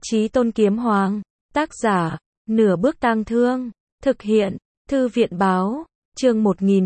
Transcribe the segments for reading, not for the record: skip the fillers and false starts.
Chí Tôn Kiếm Hoàng. Tác giả, Nửa Bước Tang Thương. Thực hiện, Thư viện báo. Chương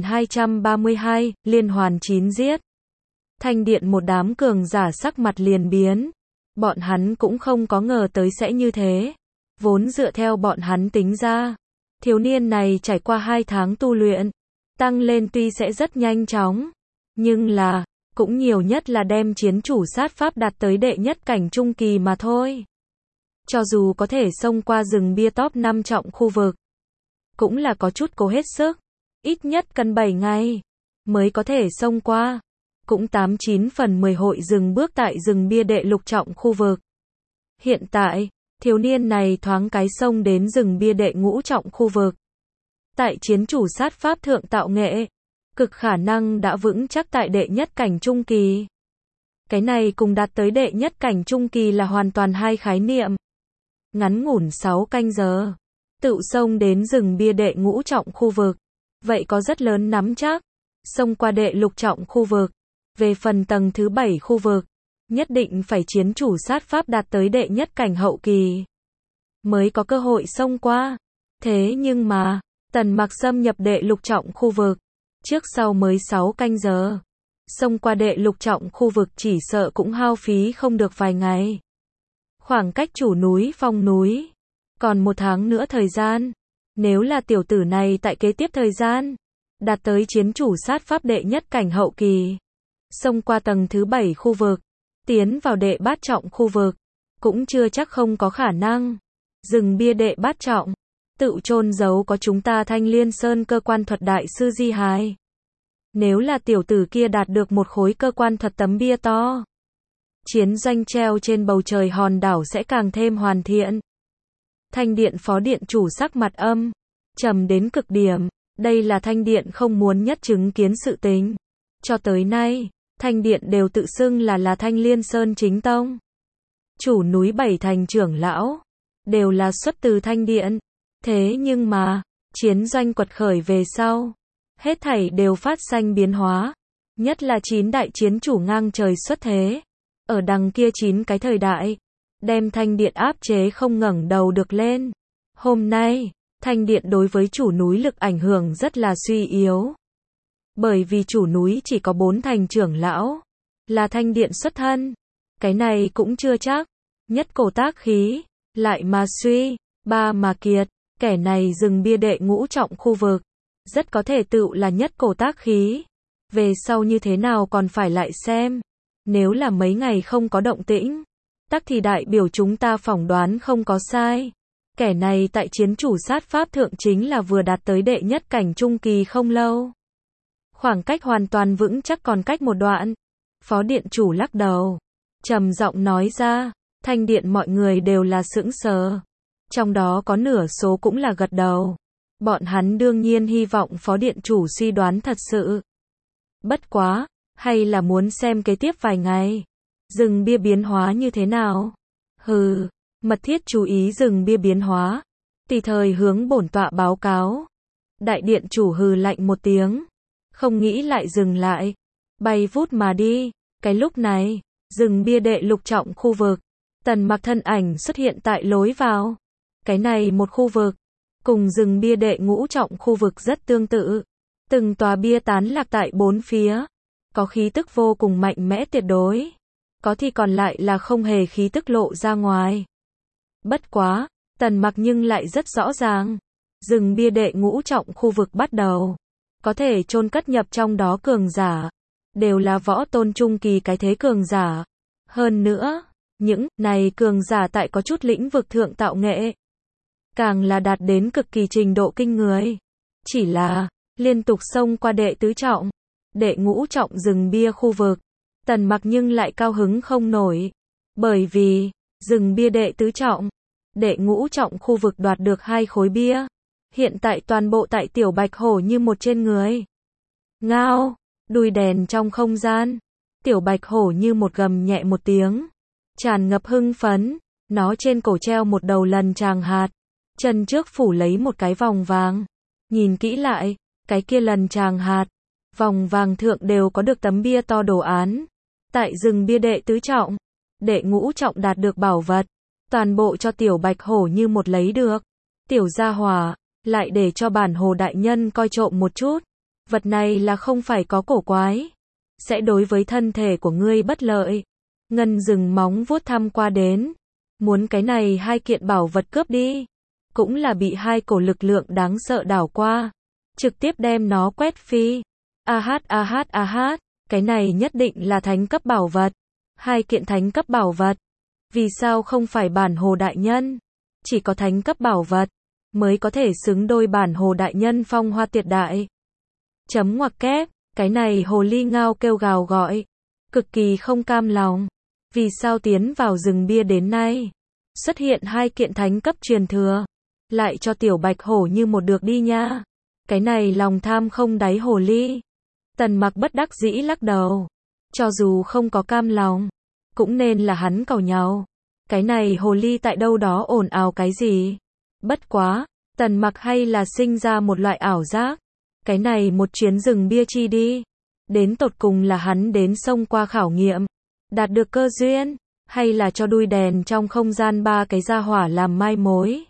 1232, Liên hoàn 9 giết. Thanh điện một đám cường giả sắc mặt liền biến. Bọn hắn cũng không có ngờ tới sẽ như thế. Vốn dựa theo bọn hắn tính ra, thiếu niên này trải qua 2 tháng tu luyện, tăng lên tuy sẽ rất nhanh chóng, nhưng là, cũng nhiều nhất là đem chiến chủ sát pháp đạt tới đệ nhất cảnh trung kỳ mà thôi. Cho dù có thể xông qua rừng bia top 5 trọng khu vực, cũng là có chút cố hết sức, ít nhất cần 7 ngày, mới có thể xông qua, cũng 89 phần 10 hội dừng bước tại rừng bia đệ lục trọng khu vực. Hiện tại, thiếu niên này thoáng cái xông đến rừng bia đệ ngũ trọng khu vực. Tại chiến chủ sát pháp thượng tạo nghệ, cực khả năng đã vững chắc tại đệ nhất cảnh trung kỳ. Cái này cùng đạt tới đệ nhất cảnh trung kỳ là hoàn toàn hai khái niệm. Ngắn ngủn 6 canh giờ, tự xông đến rừng bia đệ ngũ trọng khu vực, vậy có rất lớn nắm chắc. Xông qua đệ lục trọng khu vực, về phần tầng thứ 7 khu vực, nhất định phải chiến chủ sát pháp đạt tới đệ nhất cảnh hậu kỳ, mới có cơ hội xông qua. Thế nhưng mà, Tần Mặc xâm nhập đệ lục trọng khu vực, trước sau mới 6 canh giờ. Xông qua đệ lục trọng khu vực chỉ sợ cũng hao phí không được vài ngày. Khoảng cách chủ núi Phong núi, còn 1 tháng nữa thời gian. Nếu là tiểu tử này tại kế tiếp thời gian, đạt tới chiến chủ sát pháp đệ nhất cảnh hậu kỳ, xông qua tầng thứ 7 khu vực, tiến vào đệ bát trọng khu vực, cũng chưa chắc không có khả năng. Rừng bia đệ bát trọng, tự chôn giấu có chúng ta Thanh Liên Sơn cơ quan thuật đại sư Di Hài. Nếu là tiểu tử kia đạt được một khối cơ quan thuật tấm bia to, chiến doanh treo trên bầu trời hòn đảo sẽ càng thêm hoàn thiện. Thanh điện phó điện chủ sắc mặt trầm đến cực điểm, đây là thanh điện không muốn nhất chứng kiến sự tình. Cho tới nay, thanh điện đều tự xưng là Thanh Liên Sơn chính tông. Chủ núi 7 thành trưởng lão, đều là xuất từ thanh điện. Thế nhưng mà, chiến doanh quật khởi về sau, hết thảy đều phát sinh biến hóa. Nhất là 9 đại chiến chủ ngang trời xuất thế. Ở đằng kia 9 cái thời đại, đem thanh điện áp chế không ngẩng đầu được lên. Hôm nay, thanh điện đối với chủ núi lực ảnh hưởng rất là suy yếu. Bởi vì chủ núi chỉ có 4 thành trưởng lão, là thanh điện xuất thân. Cái này cũng chưa chắc. Nhất cổ tác khí, lại mà suy, ba mà kiệt. Kẻ này rừng bia đệ ngũ trọng khu vực, rất có thể tự là nhất cổ tác khí. Về sau như thế nào còn phải lại xem. Nếu là mấy ngày không có động tĩnh, tắc thì đại biểu chúng ta phỏng đoán không có sai. Kẻ này tại chiến chủ sát pháp thượng chính là vừa đạt tới đệ nhất cảnh trung kỳ không lâu. Khoảng cách hoàn toàn vững chắc còn cách một đoạn. Phó điện chủ lắc đầu, trầm giọng nói ra. Thanh điện mọi người đều là sững sờ. Trong đó có nửa số cũng là gật đầu. Bọn hắn đương nhiên hy vọng phó điện chủ suy đoán thật sự. Bất quá, hay là muốn xem kế tiếp vài ngày. Rừng bia biến hóa như thế nào? Hừ, mật thiết chú ý rừng bia biến hóa. Tùy thời hướng bổn tọa báo cáo. Đại điện chủ hừ lạnh một tiếng. Không nghĩ lại dừng lại. Bay vút mà đi. Cái lúc này, rừng bia đệ lục trọng khu vực. Tần Mặc thân ảnh xuất hiện tại lối vào. Cái này một khu vực, cùng rừng bia đệ ngũ trọng khu vực rất tương tự. Từng tòa bia tán lạc tại bốn phía. Có khí tức vô cùng mạnh mẽ tuyệt đối. Có thì còn lại là không hề khí tức lộ ra ngoài. Bất quá, Tần Mặc nhưng lại rất rõ ràng. Rừng bia đệ ngũ trọng khu vực bắt đầu. Có thể chôn cất nhập trong đó cường giả. Đều là võ tôn trung kỳ cái thế cường giả. Hơn nữa, những này cường giả tại có chút lĩnh vực thượng tạo nghệ. Càng là đạt đến cực kỳ trình độ kinh người. Chỉ là, liên tục xông qua đệ tứ trọng, đệ ngũ trọng rừng bia khu vực. Tần Mặc nhưng lại cao hứng không nổi. Bởi vì, rừng bia đệ tứ trọng, đệ ngũ trọng khu vực đoạt được 2 khối bia. Hiện tại toàn bộ tại tiểu bạch hổ như một trên người. Ngao, đuôi đèn trong không gian. Tiểu bạch hổ như một gầm nhẹ một tiếng. Tràn ngập hưng phấn. Nó trên cổ treo một đầu lần tràng hạt. Chân trước phủ lấy một cái vòng vàng. Nhìn kỹ lại, cái kia lần tràng hạt, vòng vàng thượng đều có được tấm bia to đồ án. Tại rừng bia đệ tứ trọng, đệ ngũ trọng đạt được bảo vật, toàn bộ cho tiểu bạch hổ như một lấy được. Tiểu gia hỏa, lại để cho bản hồ đại nhân coi trộm một chút. Vật này là không phải có cổ quái. Sẽ đối với thân thể của ngươi bất lợi. Ngân dừng móng vuốt thăm qua đến. Muốn cái này hai kiện bảo vật cướp đi. Cũng là bị hai cổ lực lượng đáng sợ đảo qua. Trực tiếp đem nó quét phi. A hát, cái này nhất định là thánh cấp bảo vật. Hai kiện thánh cấp bảo vật. Vì sao không phải bản hồ đại nhân? Chỉ có thánh cấp bảo vật mới có thể xứng đôi bản hồ đại nhân phong hoa tuyệt đại. Chấm ngoặc kép, cái này hồ ly ngao kêu gào gọi. Cực kỳ không cam lòng. Vì sao tiến vào rừng bia đến nay? Xuất hiện hai kiện thánh cấp truyền thừa. Lại cho tiểu bạch hổ như một được đi nha. Cái này lòng tham không đáy hồ ly. Tần Mặc bất đắc dĩ lắc đầu. Cho dù không có cam lòng, cũng nên là hắn cầu nhau. Cái này hồ ly tại đâu đó ồn ào cái gì? Bất quá, Tần Mặc hay là sinh ra một loại ảo giác. Cái này một chuyến rừng bia chi đi. Đến tột cùng là hắn đến sông qua khảo nghiệm. Đạt được cơ duyên. Hay là cho đuôi đèn trong không gian ba cái gia hỏa làm mai mối.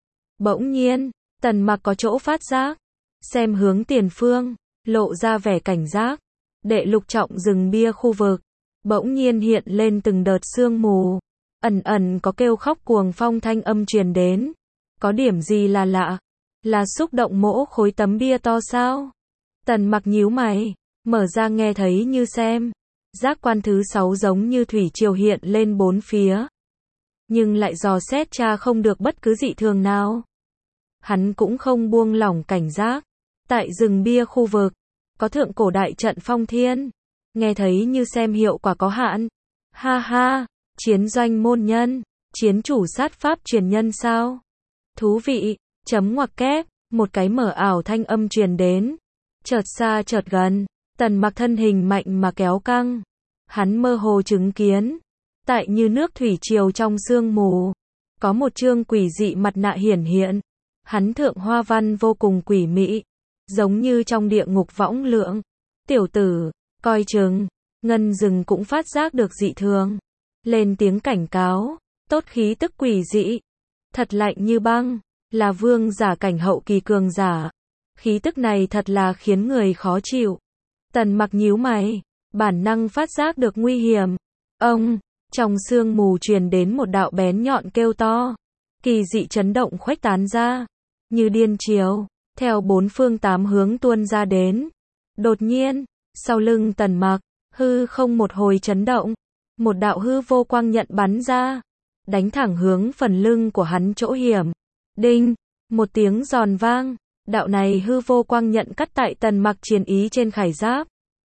Bỗng nhiên, Tần Mặc có chỗ phát giác. Xem hướng tiền phương, lộ ra vẻ cảnh giác. Đệ lục trọng rừng bia khu vực. Bỗng nhiên hiện lên từng đợt sương mù. Ẩn ẩn có kêu khóc cuồng phong thanh âm truyền đến. Có điểm gì là lạ? Là xúc động mỗ khối tấm bia to sao? Tần Mặc nhíu mày, mở ra nghe thấy như xem. Giác quan thứ 6 giống như thủy triều hiện lên bốn phía. Nhưng lại dò xét tra không được bất cứ dị thường nào. Hắn cũng không buông lỏng cảnh giác. Tại rừng bia khu vực, có thượng cổ đại trận phong thiên. Nghe thấy như xem hiệu quả có hạn. Ha ha, chiến doanh môn nhân, chiến chủ sát pháp truyền nhân sao? Thú vị, chấm ngoặc kép, một cái mở ảo thanh âm truyền đến. Chợt xa chợt gần, Tần Mặc thân hình mạnh mà kéo căng. Hắn mơ hồ chứng kiến, tại như nước thủy triều trong sương mù, có một chương quỷ dị mặt nạ hiển hiện. Hắn thượng hoa văn vô cùng quỷ mị, giống như trong địa ngục võng lượng. Tiểu tử, coi chừng. Ngân rừng cũng phát giác được dị thường. Lên tiếng cảnh cáo, tốt khí tức quỷ dị. Thật lạnh như băng, là vương giả cảnh hậu kỳ cường giả. Khí tức này thật là khiến người khó chịu. Tần Mặc nhíu mày, bản năng phát giác được nguy hiểm. Ông, trong sương mù truyền đến một đạo bén nhọn kêu to. Kỳ dị chấn động khuếch tán ra, như điên chiều, theo bốn phương tám hướng tuôn ra đến. Đột nhiên, sau lưng Tần Mặc, hư không một hồi chấn động. Một đạo hư vô quang nhận bắn ra, đánh thẳng hướng phần lưng của hắn chỗ hiểm. Đinh, một tiếng giòn vang, đạo này hư vô quang nhận cắt tại Tần Mặc chiến ý trên khải giáp.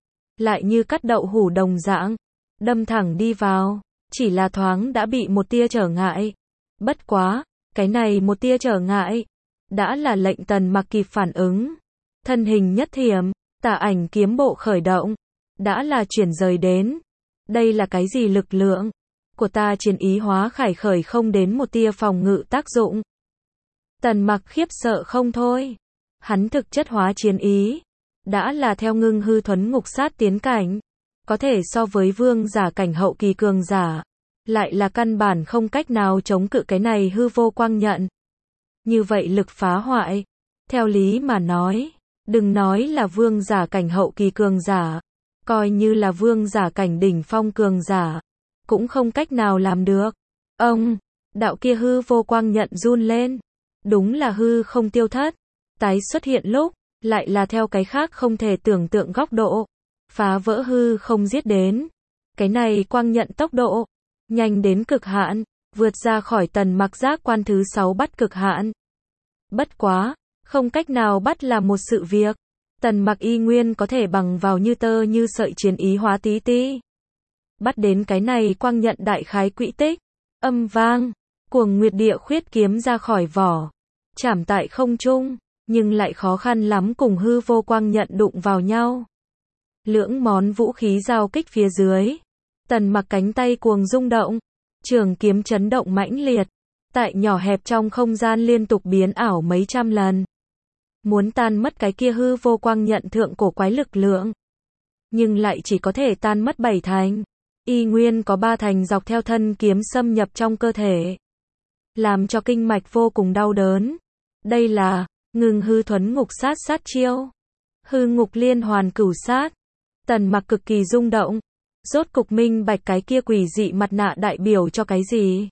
Lại như cắt đậu hủ đồng dạng, đâm thẳng đi vào, chỉ là thoáng đã bị một tia trở ngại. Bất quá, cái này một tia trở ngại, đã là lệnh Tần Mặc kịp phản ứng. Thân hình nhất thiểm, tà ảnh kiếm bộ khởi động, đã là chuyển rời đến. Đây là cái gì lực lượng của ta chiến ý hóa khải khởi không đến một tia phòng ngự tác dụng. Tần Mặc khiếp sợ không thôi. Hắn thực chất hóa chiến ý, đã là theo ngưng hư thuấn ngục sát tiến cảnh. Có thể so với vương giả cảnh hậu kỳ cường giả. Lại là căn bản không cách nào chống cự cái này hư vô quang nhận. Như vậy lực phá hoại. Theo lý mà nói, đừng nói là vương giả cảnh hậu kỳ cường giả. Coi như là vương giả cảnh đỉnh phong cường giả, cũng không cách nào làm được. Ông, đạo kia hư vô quang nhận run lên. Đúng là hư không tiêu thất. Tái xuất hiện lúc, lại là theo cái khác không thể tưởng tượng góc độ. Phá vỡ hư không giết đến. Cái này quang nhận tốc độ, nhanh đến cực hạn, vượt ra khỏi Tần Mặc giác quan thứ 6 bắt cực hạn. Bất quá, không cách nào bắt là một sự việc. Tần Mặc y nguyên có thể bằng vào như tơ như sợi chiến ý hóa tí ti. Bắt đến cái này quang nhận đại khái quỹ tích. Âm vang, cuồng nguyệt địa khuyết kiếm ra khỏi vỏ. Chảm tại không trung, nhưng lại khó khăn lắm cùng hư vô quang nhận đụng vào nhau. Lưỡng món vũ khí giao kích phía dưới. Tần Mặc cánh tay cuồng rung động. Trường kiếm chấn động mãnh liệt. Tại nhỏ hẹp trong không gian liên tục biến ảo mấy trăm lần. Muốn tan mất cái kia hư vô quang nhận thượng cổ quái lực lượng. Nhưng lại chỉ có thể tan mất 7 thành. Y nguyên có 3 thành dọc theo thân kiếm xâm nhập trong cơ thể. làm cho kinh mạch vô cùng đau đớn. Đây là Ngưng hư thuấn ngục sát sát chiêu. Hư ngục liên hoàn cửu sát. Tần Mặc cực kỳ rung động. Rốt cục minh bạch cái kia quỷ dị mặt nạ đại biểu cho cái gì.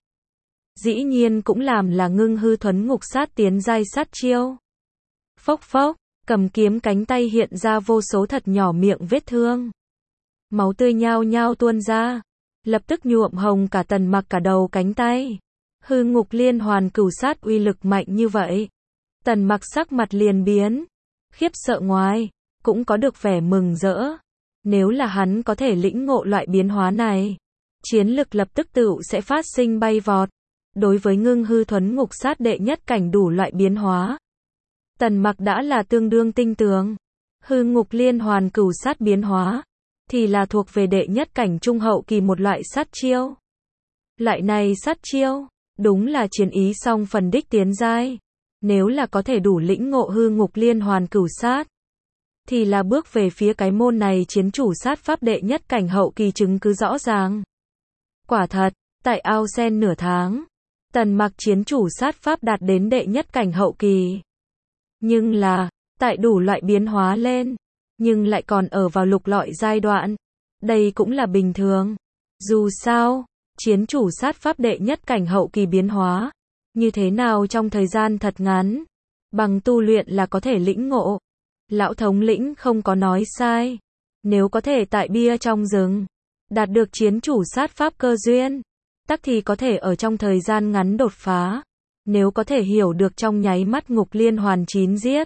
Dĩ nhiên cũng làm là ngưng hư thuấn ngục sát tiến giai sát chiêu. Phốc phốc, cầm kiếm cánh tay hiện ra vô số thật nhỏ miệng vết thương. Máu tươi nhao nhao tuôn ra, lập tức nhuộm hồng cả Tần Mặc cả đầu cánh tay. Hư ngục liên hoàn cửu sát uy lực mạnh như vậy. Tần Mặc sắc mặt liền biến, khiếp sợ ngoài, cũng có được vẻ mừng rỡ. Nếu là hắn có thể lĩnh ngộ loại biến hóa này, chiến lực lập tức tựu sẽ phát sinh bay vọt. Đối với ngưng hư thuấn ngục sát đệ nhất cảnh đủ loại biến hóa, Tần Mặc đã là tương đương tinh tường. Hư ngục liên hoàn cửu sát biến hóa, thì là thuộc về đệ nhất cảnh trung hậu kỳ một loại sát chiêu. Loại này sát chiêu, đúng là chiến ý song phần đích tiến giai. Nếu là có thể đủ lĩnh ngộ hư ngục liên hoàn cửu sát, thì là bước về phía cái môn này chiến chủ sát pháp đệ nhất cảnh hậu kỳ chứng cứ rõ ràng. Quả thật, tại ao sen nửa tháng, Tần Mặc chiến chủ sát pháp đạt đến đệ nhất cảnh hậu kỳ. Nhưng là, tại đủ loại biến hóa lên, nhưng lại còn ở vào lục lọi giai đoạn. Đây cũng là bình thường. Dù sao, chiến chủ sát pháp đệ nhất cảnh hậu kỳ biến hóa, như thế nào trong thời gian thật ngắn, bằng tu luyện là có thể lĩnh ngộ. Lão thống lĩnh không có nói sai. Nếu có thể tại bia trong rừng, đạt được chiến chủ sát pháp cơ duyên, tắc thì có thể ở trong thời gian ngắn đột phá. Nếu có thể hiểu được trong nháy mắt ngục liên hoàn 9 giết,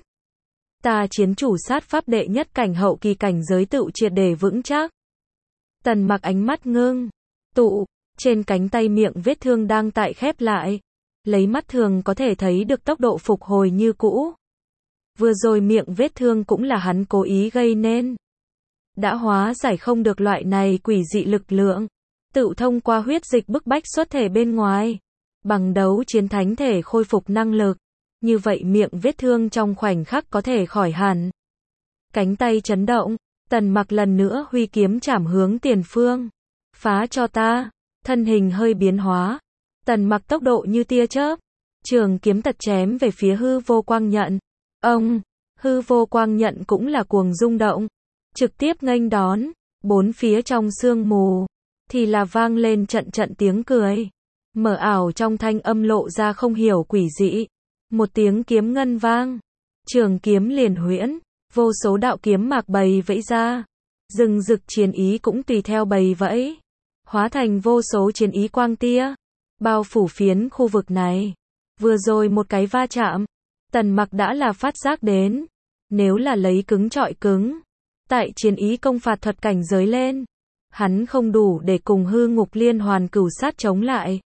ta chiến chủ sát pháp đệ nhất cảnh hậu kỳ cảnh giới tựu triệt để vững chắc. Tần Mặc ánh mắt ngưng tụ, trên cánh tay miệng vết thương đang tại khép lại, lấy mắt thường có thể thấy được tốc độ phục hồi như cũ. Vừa rồi miệng vết thương cũng là hắn cố ý gây nên. Đã hóa giải không được loại này quỷ dị lực lượng, tự thông qua huyết dịch bức bách xuất thể bên ngoài, bằng đấu chiến thánh thể khôi phục năng lực. Như vậy miệng vết thương trong khoảnh khắc có thể khỏi hẳn. Cánh tay chấn động, Tần Mặc lần nữa huy kiếm chảm hướng tiền phương. Phá cho ta, thân hình hơi biến hóa. Tần Mặc tốc độ như tia chớp, trường kiếm tật chém về phía hư vô quang nhận. Ông, hư vô quang nhận cũng là cuồng rung động, trực tiếp nghênh đón, bốn phía trong sương mù, thì là vang lên trận trận tiếng cười. Mở ảo trong thanh âm lộ ra không hiểu quỷ dị. Một tiếng kiếm ngân vang, trường kiếm liền huyễn, vô số đạo kiếm mạc bầy vẫy ra. Rừng rực chiến ý cũng tùy theo bầy vẫy, hóa thành vô số chiến ý quang tia, bao phủ phiến khu vực này. Vừa rồi một cái va chạm, Tần Mặc đã là phát giác đến. Nếu là lấy cứng trọi cứng, tại chiến ý công phạt thuật cảnh giới lên, hắn không đủ để cùng hư ngục liên hoàn cửu sát chống lại.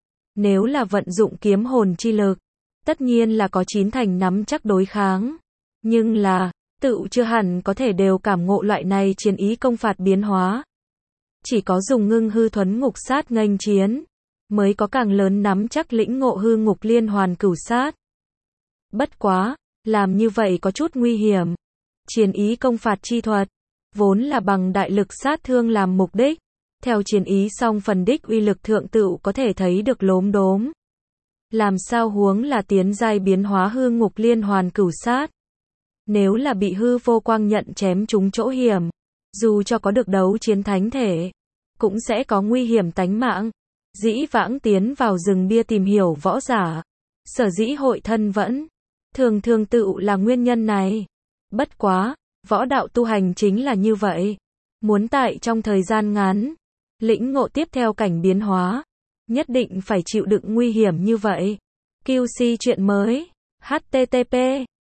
Nếu là vận dụng kiếm hồn chi lực, tất nhiên là có 9 thành nắm chắc đối kháng. Nhưng là, tự chưa hẳn có thể đều cảm ngộ loại này chiến ý công phạt biến hóa. Chỉ có dùng ngưng hư thuấn ngục sát nghênh chiến, mới có càng lớn nắm chắc lĩnh ngộ hư ngục liên hoàn cửu sát. Bất quá, làm như vậy có chút nguy hiểm. Chiến ý công phạt chi thuật, vốn là bằng đại lực sát thương làm mục đích. Theo chiến ý song phần đích uy lực thượng tựu có thể thấy được lốm đốm. Làm sao huống là tiến giai biến hóa hư ngục liên hoàn cửu sát. Nếu là bị hư vô quang nhận chém trúng chỗ hiểm, dù cho có được đấu chiến thánh thể, cũng sẽ có nguy hiểm tánh mạng. Dĩ vãng tiến vào rừng bia tìm hiểu võ giả, sở dĩ hội thân vẫn, thường thường tựu là nguyên nhân này. Bất quá, võ đạo tu hành chính là như vậy. Muốn tại trong thời gian ngắn, lĩnh ngộ tiếp theo cảnh biến hóa, nhất định phải chịu đựng nguy hiểm như vậy. QC chuyện mới. http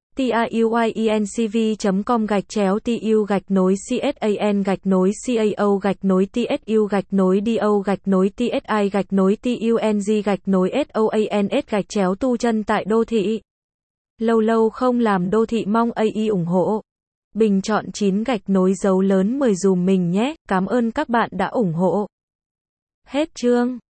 tiuiencv.com/TU-TSAN-TSU-TUNG-TSU-TUNG-TSI-TSU-TUN tại đô thị. Lâu lâu không làm đô thị mong AI ủng hộ. Bình chọn 9 dấu lớn 10 dùm mình nhé. Cảm ơn các bạn đã ủng hộ. Hết chương.